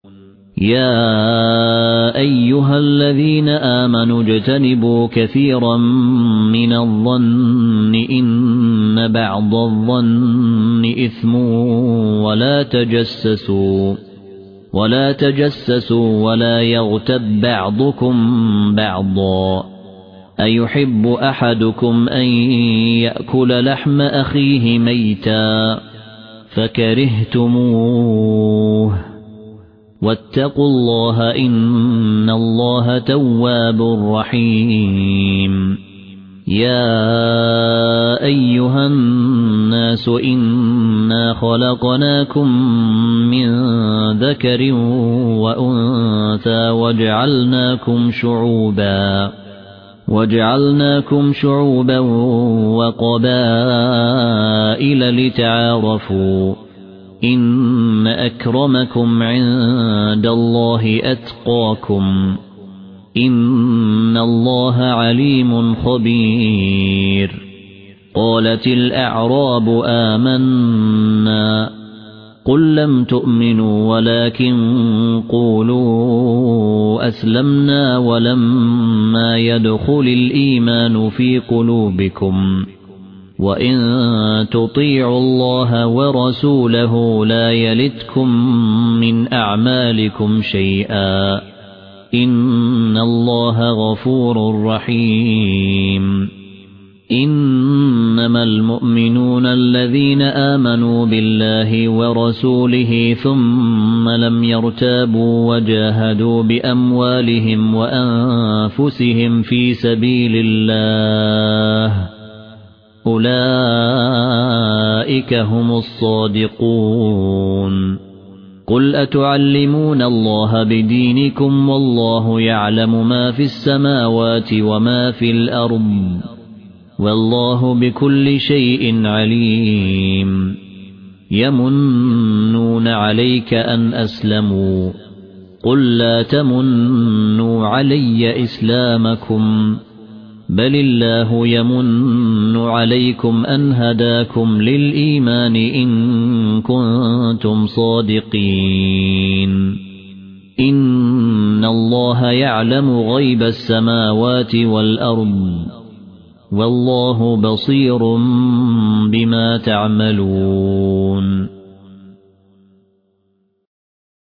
يا أيها الذين آمنوا اجتنبوا كثيرا من الظن إن بعض الظن إثم ولا تجسسوا ولا يغتب بعضكم بعضا أيحب أحدكم أن يأكل لحم أخيه ميتا فكرهتموه واتقوا الله إن الله تواب رحيم يا أيها الناس إنا خلقناكم من ذكر وأنثى وجعلناكم شعوبا وقبائل لتعارفوا إن أكرمكم عند الله أتقاكم إن الله عليم خبير قالت الأعراب آمنا قل لم تؤمنوا ولكن قولوا أسلمنا ولما يدخل الإيمان في قلوبكم وإن تطيعوا الله ورسوله لا يلتكم من أعمالكم شيئا إن الله غفور رحيم إنما المؤمنون الذين آمنوا بالله ورسوله ثم لم يرتابوا وجاهدوا بأموالهم وأنفسهم في سبيل الله أولئك هم الصادقون قل أتعلمون الله بدينكم والله يعلم ما في السماوات وما في الأرض والله بكل شيء عليم يمنون عليك أن أسلموا قل لا تمنوا علي إسلامكم بل الله يمن عليكم أن هداكم للإيمان إن كنتم صادقين إن الله يعلم غيب السماوات والأرض والله بصير بما تعملون